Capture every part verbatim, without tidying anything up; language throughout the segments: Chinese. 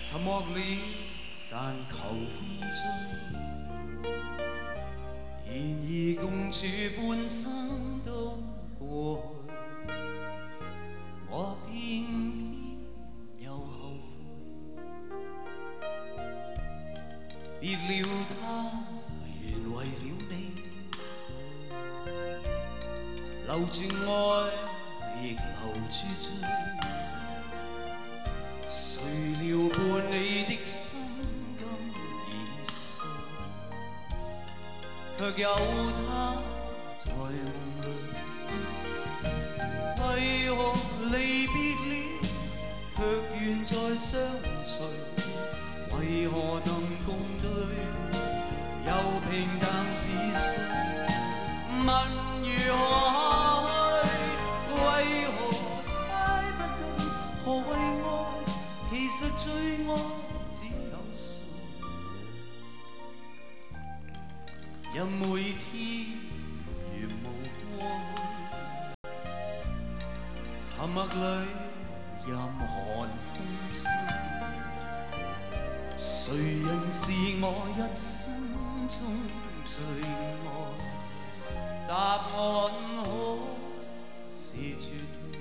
沉默了，但求共醉。然而共處半生都過去，我偏偏又後悔。別了他，原為了你，留住愛，亦留住罪。誰料伴你的心今已碎，卻有他在夢裏。為何離別了，卻願再相隨？為何能共對，又平淡似水？問如何下去？為何猜不對？何謂愛？其實最愛只有誰？任每天如無過去，沉默裏任寒風吹。誰人是我一生中最愛？答案可是絕對。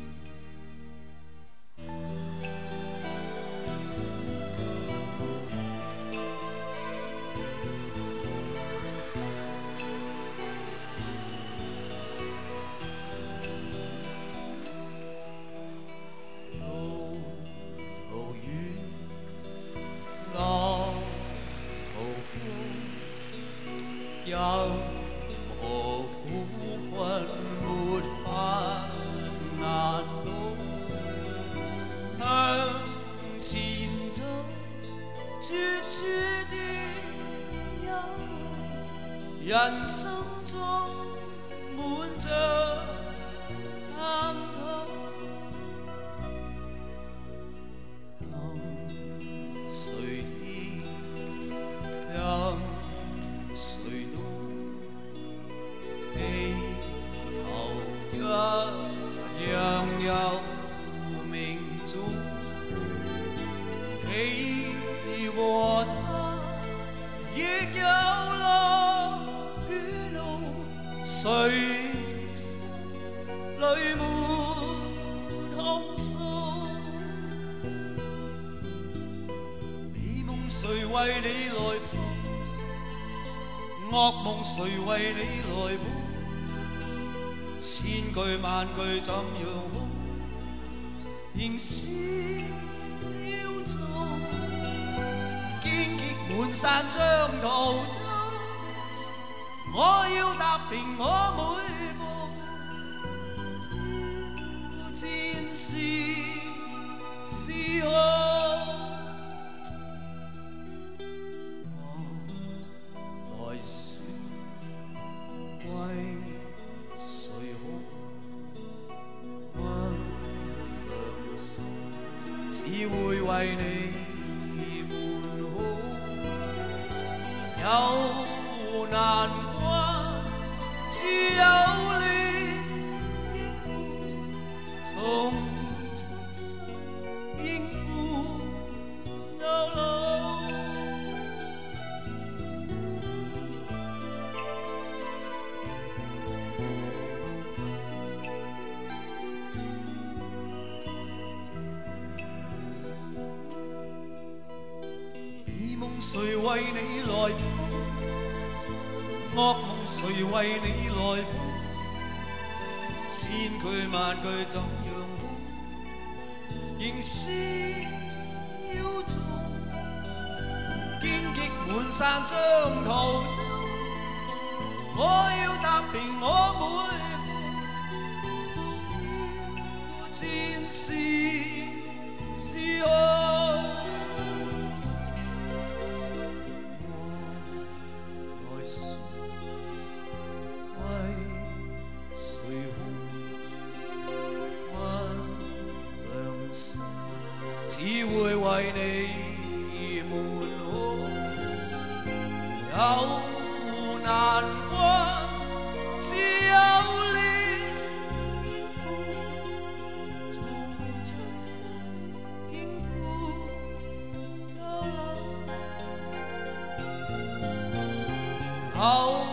任何苦困沒法難倒，向前走，絕處的憂，人生中滿着盼頭。任誰聽，任誰懂，地球一樣有命中，你和他亦有樂與怒，誰的心裏沒控訴？美夢誰為你來抱？惡夢誰為你來報？千句萬句怎樣好，仍是要做。荊棘滿山將途兜，我要踏平我每步，挑戰是是我。只會為你們好，有難關，只有你應付，從出生應付到老。誰為你來抱？惡夢誰為你來報？千句萬句怎樣好，仍是要做。荊棘滿山將途兜，我要踏平我每步，挑戰是是我。只會為你們好，有難關，只有你應付，從出生應付後